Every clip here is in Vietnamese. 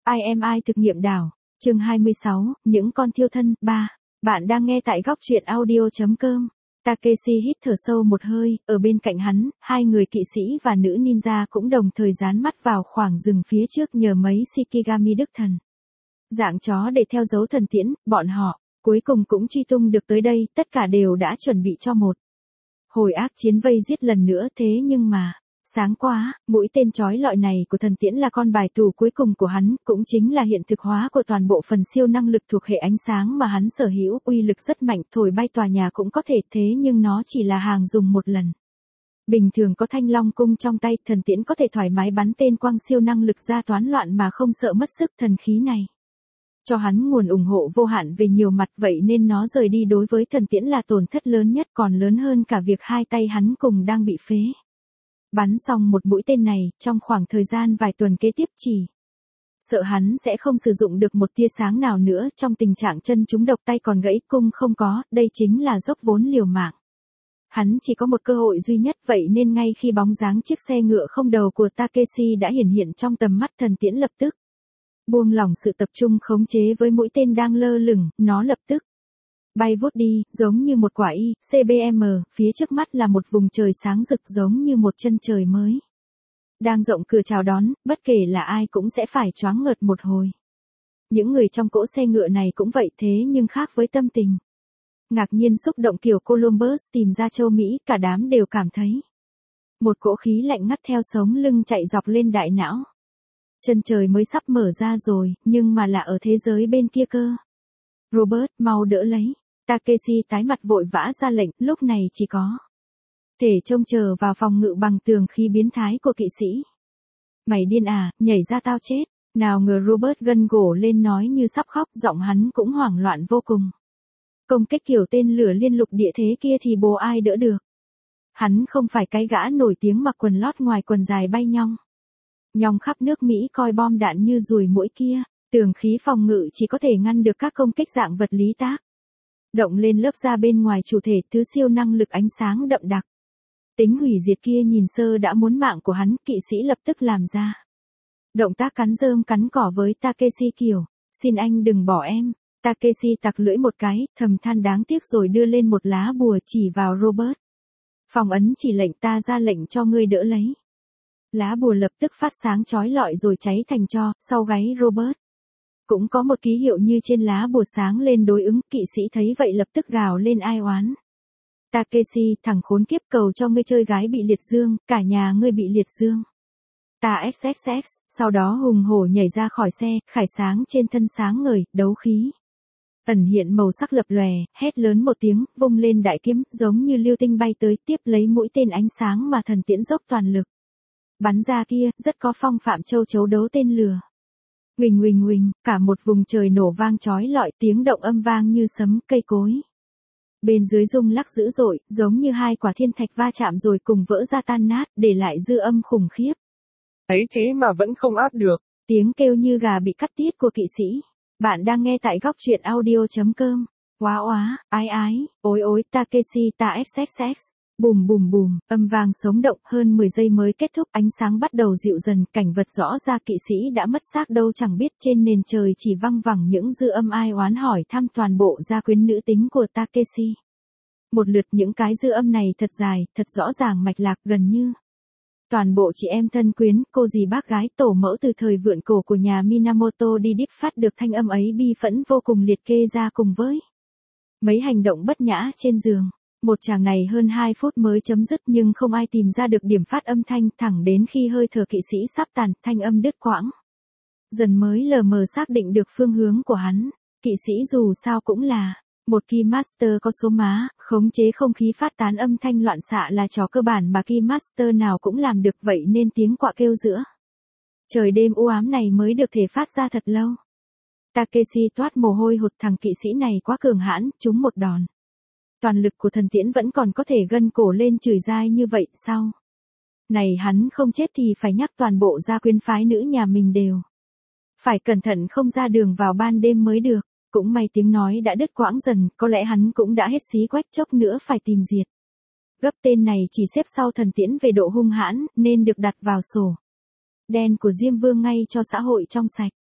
IMI thực nghiệm đảo, chương 26, những con thiêu thân, 3. Bạn đang nghe tại góc truyện audio.com. Takeshi hít thở sâu một hơi, ở bên cạnh hắn, hai người kỵ sĩ và nữ ninja cũng đồng thời dán mắt vào khoảng rừng phía trước nhờ mấy Shikigami đức thần. Dạng chó để theo dấu thần tiễn, bọn họ, cuối cùng cũng truy tung được tới đây, tất cả đều đã chuẩn bị cho một hồi ác chiến vây giết lần nữa thế nhưng mà, sáng quá, mũi tên chói lọi này của thần tiễn là con bài tù cuối cùng của hắn, cũng chính là hiện thực hóa của toàn bộ phần siêu năng lực thuộc hệ ánh sáng mà hắn sở hữu, uy lực rất mạnh, thổi bay tòa nhà cũng có thể thế nhưng nó chỉ là hàng dùng một lần. Bình thường có thanh long cung trong tay, thần tiễn có thể thoải mái bắn tên quang siêu năng lực ra toán loạn mà không sợ mất sức thần khí này. Cho hắn nguồn ủng hộ vô hạn về nhiều mặt vậy nên nó rời đi đối với thần tiễn là tổn thất lớn nhất còn lớn hơn cả việc hai tay hắn cùng đang bị phế. Bắn xong một mũi tên này, trong khoảng thời gian vài tuần kế tiếp chỉ sợ hắn sẽ không sử dụng được một tia sáng nào nữa trong tình trạng chân trúng độc tay còn gãy cung không có, đây chính là dốc vốn liều mạng. Hắn chỉ có một cơ hội duy nhất vậy nên ngay khi bóng dáng chiếc xe ngựa không đầu của Takeshi đã hiện trong tầm mắt thần tiễn lập tức buông lỏng sự tập trung khống chế với mũi tên đang lơ lửng, nó lập tức bay vút đi, giống như một quả ICBM, phía trước mắt là một vùng trời sáng rực giống như một chân trời mới đang rộng cửa chào đón, bất kể là ai cũng sẽ phải choáng ngợt một hồi. Những người trong cỗ xe ngựa này cũng vậy thế nhưng khác với tâm tình ngạc nhiên xúc động kiểu Columbus tìm ra châu Mỹ, cả đám đều cảm thấy một cỗ khí lạnh ngắt theo sống lưng chạy dọc lên đại não. Chân trời mới sắp mở ra rồi, nhưng mà là ở thế giới bên kia cơ. Robert, mau đỡ lấy. Takeshi tái mặt vội vã ra lệnh, lúc này chỉ có thể trông chờ vào phòng ngự bằng tường khí biến thái của kỵ sĩ. Mày điên à, nhảy ra tao chết. Nào ngờ Robert gân gổ lên nói như sắp khóc, giọng hắn cũng hoảng loạn vô cùng. Công kích kiểu tên lửa liên lục địa thế kia thì bố ai đỡ được. Hắn không phải cái gã nổi tiếng mặc quần lót ngoài quần dài bay nhong khắp nước Mỹ coi bom đạn như ruồi muỗi kia, tường khí phòng ngự chỉ có thể ngăn được các công kích dạng vật lý tác động lên lớp da bên ngoài chủ thể, thứ siêu năng lực ánh sáng đậm đặc. Tính hủy diệt kia nhìn sơ đã muốn mạng của hắn, kỵ sĩ lập tức làm ra động tác cắn rơm cắn cỏ với Takeshi kiểu, xin anh đừng bỏ em. Takeshi tặc lưỡi một cái, thầm than đáng tiếc rồi đưa lên một lá bùa chỉ vào Robert. Phòng ấn chỉ lệnh, ta ra lệnh cho ngươi đỡ lấy. Lá bùa lập tức phát sáng chói lọi rồi cháy thành tro, sau gáy Robert cũng có một ký hiệu như trên lá bùa sáng lên đối ứng, kỵ sĩ thấy vậy lập tức gào lên ai oán. Takeshi, thằng khốn kiếp, cầu cho ngươi chơi gái bị liệt dương, cả nhà ngươi bị liệt dương. Ta XXX, sau đó hùng hổ nhảy ra khỏi xe, khải sáng trên thân sáng ngời, đấu khí ẩn hiện màu sắc lập lòe, hét lớn một tiếng, vung lên đại kiếm, giống như lưu tinh bay tới, tiếp lấy mũi tên ánh sáng mà thần tiễn dốc toàn lực bắn ra kia, rất có phong phạm châu chấu đấu tên lửa. Huỳnh huỳnh huỳnh, cả một vùng trời nổ vang chói lọi, tiếng động âm vang như sấm, cây cối bên dưới rung lắc dữ dội, giống như hai quả thiên thạch va chạm rồi cùng vỡ ra tan nát, để lại dư âm khủng khiếp. Ấy thế mà vẫn không át được. Tiếng kêu như gà bị cắt tiết của kỵ sĩ. Bạn đang nghe tại góc truyện audio.com. Oá oá, ái ái, ối ối, Takeshi ta XXX. Bùm bùm bùm, âm vang sống động, hơn 10 giây mới kết thúc, ánh sáng bắt đầu dịu dần, cảnh vật rõ ra kỵ sĩ đã mất xác đâu chẳng biết, trên nền trời chỉ văng vẳng những dư âm ai oán hỏi thăm toàn bộ gia quyến nữ tính của Takeshi. Một lượt những cái dư âm này thật dài, thật rõ ràng mạch lạc, gần như toàn bộ chị em thân quyến, cô dì bác gái, tổ mẫu từ thời vượn cổ của nhà Minamoto đi đíp phát được thanh âm ấy bi phẫn vô cùng liệt kê ra cùng với mấy hành động bất nhã trên giường. Một chàng này hơn 2 phút mới chấm dứt nhưng không ai tìm ra được điểm phát âm thanh, thẳng đến khi hơi thở kỵ sĩ sắp tàn, thanh âm đứt quãng dần mới lờ mờ xác định được phương hướng của hắn. Kỵ sĩ dù sao cũng là một Keymaster có số má, khống chế không khí phát tán âm thanh loạn xạ là trò cơ bản mà Keymaster nào cũng làm được, vậy nên tiếng quạ kêu giữa trời đêm u ám này mới được thể phát ra thật lâu. Takeshi toát mồ hôi hột, thằng kỵ sĩ này quá cường hãn, trúng một đòn toàn lực của thần tiễn vẫn còn có thể gân cổ lên chửi dai như vậy sao? Này hắn không chết thì phải nhắc toàn bộ gia quyến phái nữ nhà mình đều phải cẩn thận không ra đường vào ban đêm mới được. Cũng may tiếng nói đã đứt quãng dần, có lẽ hắn cũng đã hết xí quách, chốc nữa phải tìm diệt. Gấp tên này chỉ xếp sau thần tiễn về độ hung hãn, nên được đặt vào sổ đen của Diêm Vương ngay cho xã hội trong sạch.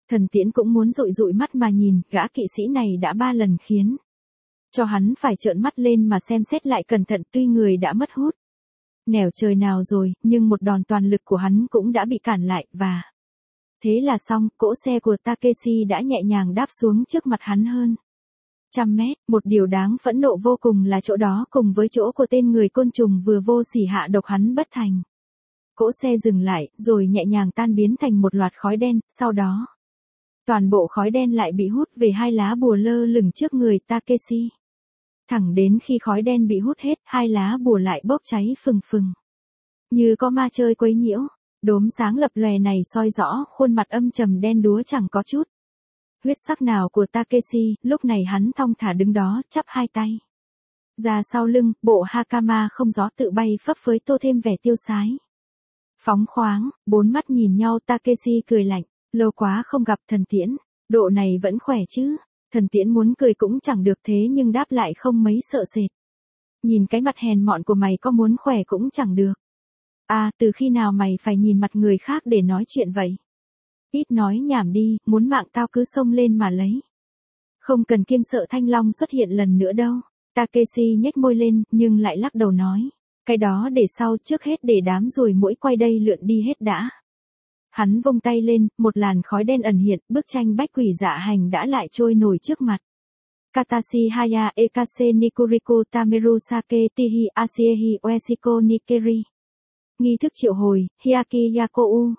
Thần Tiễn cũng muốn dụi dụi mắt mà nhìn, gã kỵ sĩ này đã 3 lần khiến cho hắn phải trợn mắt lên mà xem xét lại cẩn thận, tuy người đã mất hút nẻo trời nào rồi, nhưng một đòn toàn lực của hắn cũng đã bị cản lại, và thế là xong, cỗ xe của Takeshi đã nhẹ nhàng đáp xuống trước mặt hắn hơn 100 mét. Một điều đáng phẫn nộ vô cùng là chỗ đó cùng với chỗ của tên người côn trùng vừa vô sỉ hạ độc hắn bất thành. Cỗ xe dừng lại, rồi nhẹ nhàng tan biến thành một loạt khói đen, sau đó toàn bộ khói đen lại bị hút về 2 lá bùa lơ lửng trước người Takeshi. Thẳng đến khi khói đen bị hút hết, 2 lá bùa lại bốc cháy phừng phừng. Như có ma chơi quấy nhiễu, đốm sáng lập lòe này soi rõ khuôn mặt âm trầm đen đúa chẳng có chút huyết sắc nào của Takeshi. Lúc này hắn thong thả đứng đó, chắp 2 tay ra sau lưng, bộ hakama không gió tự bay phấp phới tô thêm vẻ tiêu sái phóng khoáng. 4 mắt nhìn nhau, Takeshi cười lạnh, lâu quá không gặp Thần Tiễn, độ này vẫn khỏe chứ? Thần Tiễn muốn cười cũng chẳng được, thế nhưng đáp lại không mấy sợ sệt. Nhìn cái mặt hèn mọn của mày, có muốn khỏe cũng chẳng được. À, từ khi nào mày phải nhìn mặt người khác để nói chuyện vậy? Ít nói nhảm đi, muốn mạng tao cứ xông lên mà lấy. Không cần kiêng sợ Thanh Long xuất hiện lần nữa đâu. Takeshi nhếch môi lên, nhưng lại lắc đầu nói, cái đó để sau, trước hết để đám ruồi muỗi quay đây lượn đi hết đã. Hắn vung tay lên, một làn khói đen ẩn hiện, bức tranh bách quỷ dạ hành đã lại trôi nổi trước mặt. Katashi Haya Ekase Nikuriku Tameru Sake Tihi Asiehi Ueshiko Nikeri. Nghi thức triệu hồi, Hyaki Yakou,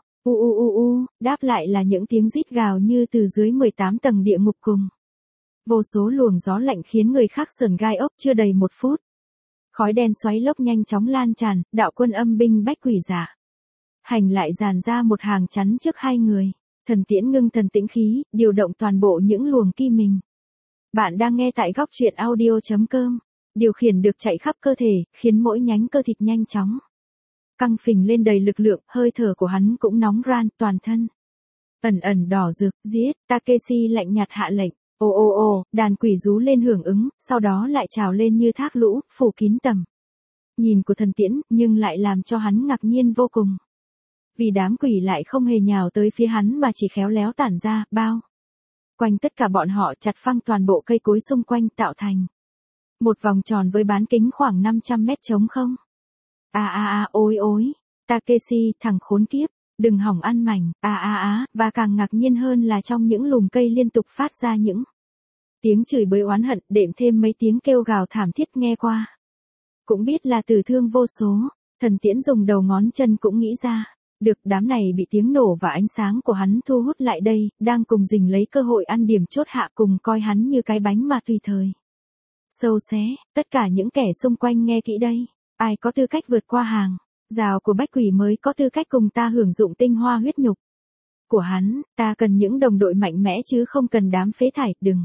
đáp lại là những tiếng rít gào như từ dưới 18 tầng địa ngục cùng. Vô số luồng gió lạnh khiến người khác sởn gai ốc. Chưa đầy 1 phút. Khói đen xoáy lốc nhanh chóng lan tràn, đạo quân âm binh bách quỷ giả hành lại dàn ra một hàng chắn trước 2 người. Thần Tiễn ngưng thần tĩnh khí, điều động toàn bộ những luồng ki mình. Bạn đang nghe tại góc truyện audio.com. Điều khiển được chạy khắp cơ thể, khiến mỗi nhánh cơ thịt nhanh chóng căng phình lên đầy lực lượng. Hơi thở của hắn cũng nóng ran, toàn thân ẩn ẩn đỏ rực. Giết! Takeshi lạnh nhạt hạ lệnh. Đàn quỷ rú lên hưởng ứng, sau đó lại trào lên như thác lũ, phủ kín tầm nhìn của Thần Tiễn, nhưng lại làm cho hắn ngạc nhiên vô cùng. Vì đám quỷ lại không hề nhào tới phía hắn mà chỉ khéo léo tản ra, bao quanh tất cả bọn họ, chặt phăng toàn bộ cây cối xung quanh, tạo thành một vòng tròn với bán kính khoảng 500 mét trống không. Ôi, Takeshi, thằng khốn kiếp, đừng hỏng ăn mảnh. Và càng ngạc nhiên hơn là trong những lùm cây liên tục phát ra những tiếng chửi bới oán hận, đệm thêm mấy tiếng kêu gào thảm thiết, nghe qua cũng biết là tử thương vô số. Thần Tiễn dùng đầu ngón chân cũng nghĩ ra được, đám này bị tiếng nổ và ánh sáng của hắn thu hút lại đây, đang cùng rình lấy cơ hội ăn điểm chốt hạ, cùng coi hắn như cái bánh mà tùy thời sâu xé. Tất cả những kẻ xung quanh nghe kỹ đây, ai có tư cách vượt qua hàng rào của bách quỷ mới có tư cách cùng ta hưởng dụng tinh hoa huyết nhục của hắn. Ta cần những đồng đội mạnh mẽ chứ không cần đám phế thải. Đừng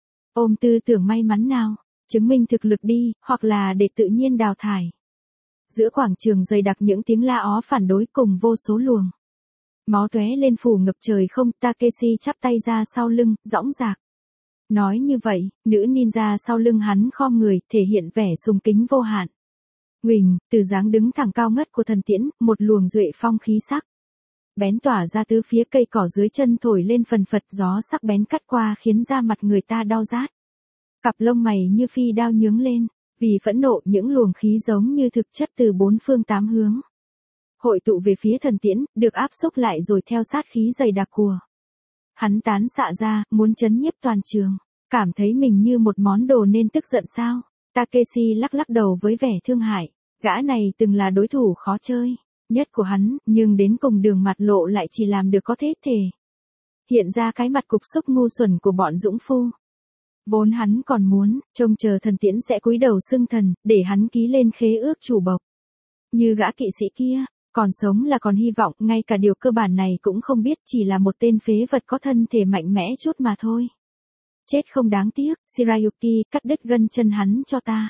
ôm tư tưởng may mắn nào, chứng minh thực lực đi, hoặc là để tự nhiên đào thải. Giữa quảng trường dày đặc những tiếng la ó phản đối cùng vô số luồng máu tóe lên phủ ngập trời không. Takeshi chắp tay ra sau lưng, dõng dạc nói như vậy. Nữ ninja sau lưng hắn khom người, thể hiện vẻ sùng kính vô hạn. Huỳnh, từ dáng đứng thẳng cao ngất của Thần Tiễn, một luồng duệ phong khí sắc bén tỏa ra tứ phía, cây cỏ dưới chân thổi lên phần phật, gió sắc bén cắt qua khiến da mặt người ta đau rát. Cặp lông mày như phi đao nhướng lên, vì phẫn nộ những luồng khí giống như thực chất từ 4 phương 8 hướng hội tụ về phía Thần Tiễn, được áp xúc lại rồi theo sát khí dày đặc của hắn tán xạ ra, muốn chấn nhiếp toàn trường. Cảm thấy mình như một món đồ nên tức giận sao? Takeshi lắc đầu với vẻ thương hại. Gã này từng là đối thủ khó chơi nhất của hắn, nhưng đến cùng đường mặt lộ lại chỉ làm được có thế thể hiện ra cái mặt cục xúc ngu xuẩn của bọn dũng phu. Vốn hắn còn muốn trông chờ Thần Tiễn sẽ cúi đầu xưng thần, để hắn ký lên khế ước chủ bộc. Như gã kỵ sĩ kia, còn sống là còn hy vọng, ngay cả điều cơ bản này cũng không biết, chỉ là một tên phế vật có thân thể mạnh mẽ chút mà thôi. Chết không đáng tiếc. Shirayuki, cắt đứt gân chân hắn cho ta.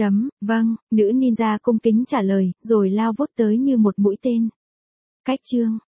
Vâng, nữ ninja cung kính trả lời, rồi lao vút tới như một mũi tên. Cách chương.